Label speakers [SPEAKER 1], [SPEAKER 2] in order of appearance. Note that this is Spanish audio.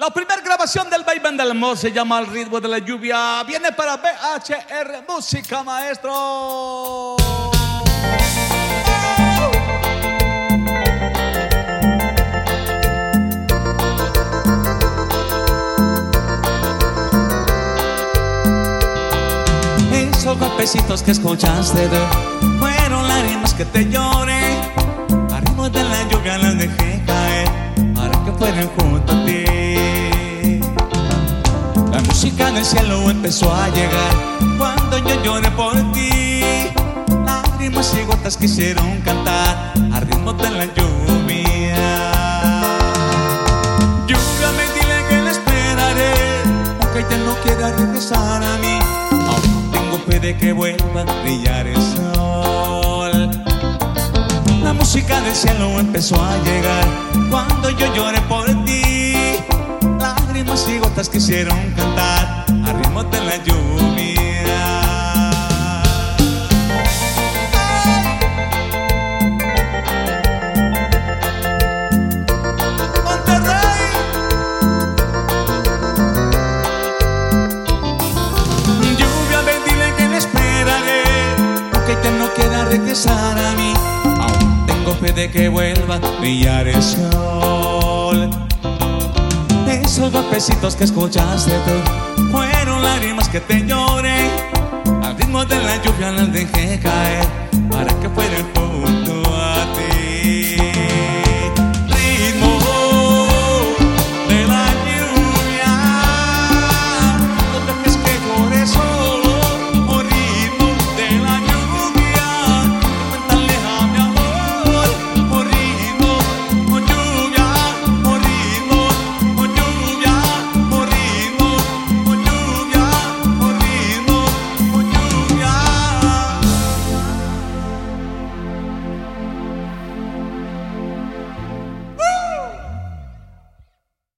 [SPEAKER 1] La primera grabación del Vaivén del Amor se llama Al ritmo de la lluvia. Viene para BHR Música, maestro. Esos golpecitos que escuchaste fueron lágrimas que te lloré. Al ritmo de la lluvia las dejé caer para que fueran junto a ti. La música del cielo empezó a llegar cuando yo lloré por ti. Lágrimas y gotas quisieron cantar al ritmo de la lluvia. Lluvia, me dile que la esperaré, aunque ella no quiera regresar a mí. Aún tengo fe de que vuelva a brillar el sol. La música del cielo empezó a llegar cuando yo lloré por ti. Lágrimas y gotas quisieron cantar al ritmo de la lluvia. Monterrey. Lluvia, ven, dile que la esperaré, aunque ella no quiera regresar a mí. Aún tengo fe de que vuelva a brillar el sol. Esos golpecitos que escuchaste tú fueron lágrimas que te lloré. Al ritmo de la lluvia las dejé caer para que fueran juntos.